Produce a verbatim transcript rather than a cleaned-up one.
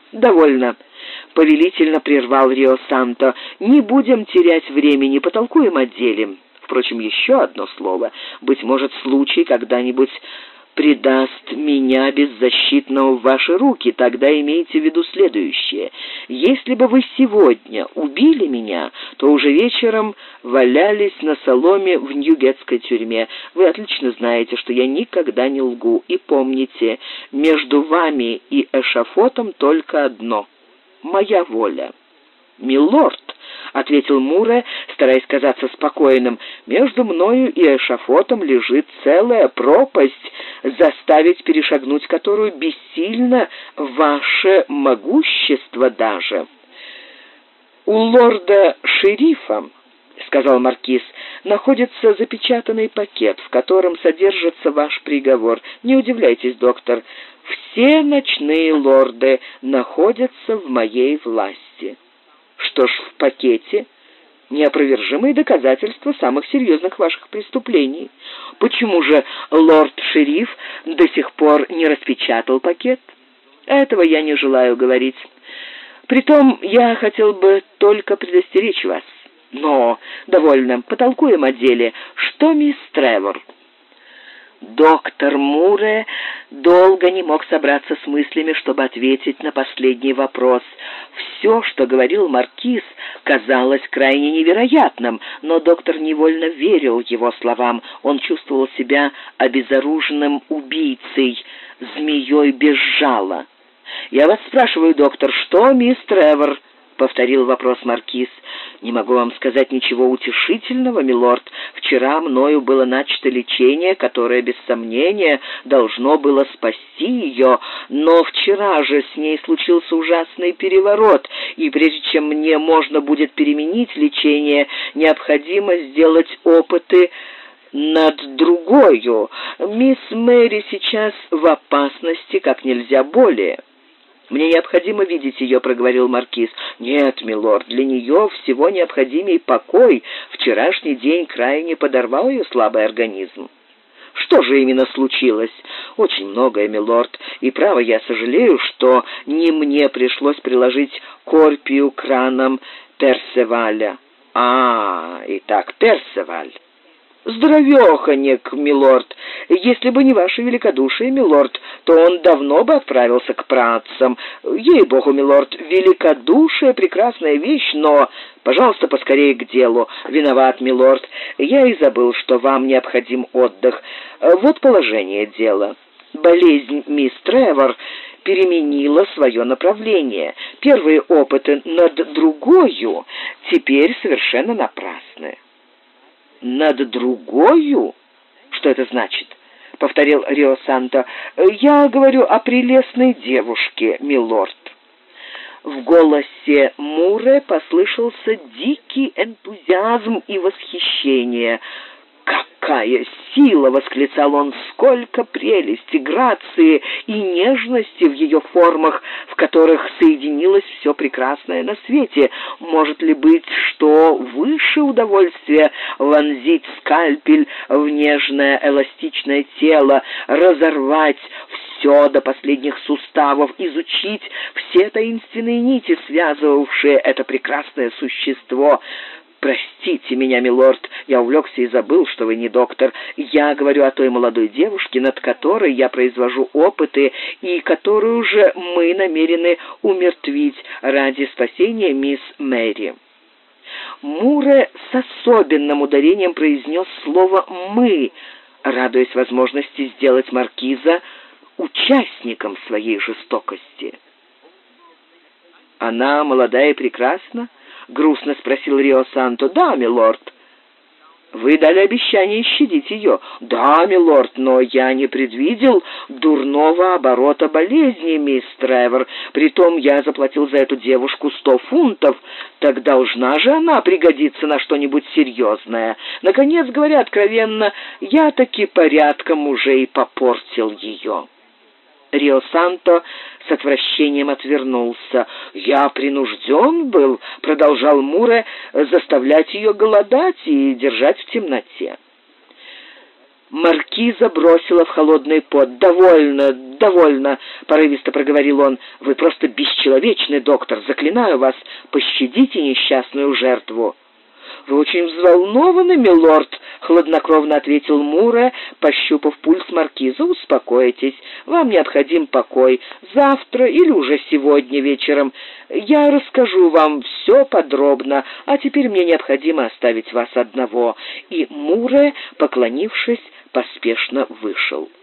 «Довольно», — повелительно прервал Рио-Санто. «Не будем терять времени, потолкуем о деле. Впрочем, еще одно слово. Быть может, случай когда-нибудь предаст меня беззащитного в ваши руки. Тогда имейте в виду следующее. Если бы вы сегодня убили меня, то уже вечером валялись на соломе в Ньюгетской тюрьме. Вы отлично знаете, что я никогда не лгу. И помните, между вами и эшафотом только одно — моя воля». «Милорд», — ответил Муре, стараясь казаться спокойным, — «между мною и эшафотом лежит целая пропасть, заставить перешагнуть которую бессильно ваше могущество даже». «У лорда-шерифа, — сказал маркиз, — находится запечатанный пакет, в котором содержится ваш приговор. Не удивляйтесь, доктор, все ночные лорды находятся в моей власти». «Что ж в пакете?» «Неопровержимые доказательства самых серьезных ваших преступлений. Почему же лорд-шериф до сих пор не распечатал пакет?» «Этого я не желаю говорить. Притом я хотел бы только предостеречь вас. Но довольно, потолкуем о деле. Что мисс Тревор?» Доктор Муре долго не мог собраться с мыслями, чтобы ответить на последний вопрос. Все, что говорил маркиз, казалось крайне невероятным, но доктор невольно верил его словам. Он чувствовал себя обезоруженным убийцей, змеей без жала. «Я вас спрашиваю, доктор, что мисс Тревор?» — повторил вопрос маркиз. «Не могу вам сказать ничего утешительного, милорд. Вчера мною было начато лечение, которое, без сомнения, должно было спасти ее, но вчера же с ней случился ужасный переворот, и прежде чем мне можно будет переменить лечение, необходимо сделать опыты над другою. Мисс Мэри сейчас в опасности как нельзя более». «Мне необходимо видеть ее», — проговорил маркиз. «Нет, милорд, для нее всего необходимей покой. Вчерашний день крайне подорвал ее слабый организм». «Что же именно случилось?» «Очень многое, милорд, и право я сожалею, что не мне пришлось приложить корпию к ранам Персеваля». «А, итак, Персеваль». «Здоровеханек, милорд! Если бы не ваше великодушие, милорд, то он давно бы отправился к працам. Ей-богу, милорд, великодушие — прекрасная вещь, но... Пожалуйста, поскорее к делу. Виноват, милорд. Я и забыл, что вам необходим отдых. Вот положение дела. Болезнь мисс Тревор переменила свое направление. Первые опыты над другою теперь совершенно напрасны». «Над другою? Что это значит?» — повторил Рио-Санто. «Я говорю о прелестной девушке, милорд». В голосе Муре послышался дикий энтузиазм и восхищение. «Какая сила!» — восклицал он. «Сколько прелести, грации и нежности в ее формах, в которых соединилось все прекрасное на свете! Может ли быть, что выше удовольствия вонзить скальпель в нежное эластичное тело, разорвать все до последних суставов, изучить все таинственные нити, связывавшие это прекрасное существо? Простите меня, милорд, я увлекся и забыл, что вы не доктор. Я говорю о той молодой девушке, над которой я произвожу опыты и которую же мы намерены умертвить ради спасения мисс Мэри». Муре с особенным ударением произнес слово «мы», радуясь возможности сделать маркиза участником своей жестокости. «Она молодая и прекрасна?» — грустно спросил Рио-Санто. «Да, милорд». «Вы дали обещание щадить ее?» «Да, милорд, но я не предвидел дурного оборота болезни, мисс Тревор. Притом я заплатил за эту девушку сто фунтов. Так должна же она пригодиться на что-нибудь серьезное. Наконец, говоря откровенно, я таки порядком уже и попортил ее». Рио-Санто с отвращением отвернулся. «Я принужден был, — продолжал Муре, — заставлять ее голодать и держать в темноте». Маркиза бросила в холодный пот. «Довольно, довольно», — порывисто проговорил он. «Вы просто бесчеловечный, доктор. Заклинаю вас, пощадите несчастную жертву». «Вы очень взволнованы, милорд», — хладнокровно ответил Муре, пощупав пульс маркиза. «Успокойтесь, вам необходим покой. Завтра или уже сегодня вечером я расскажу вам все подробно, а теперь мне необходимо оставить вас одного». И Муре, поклонившись, поспешно вышел.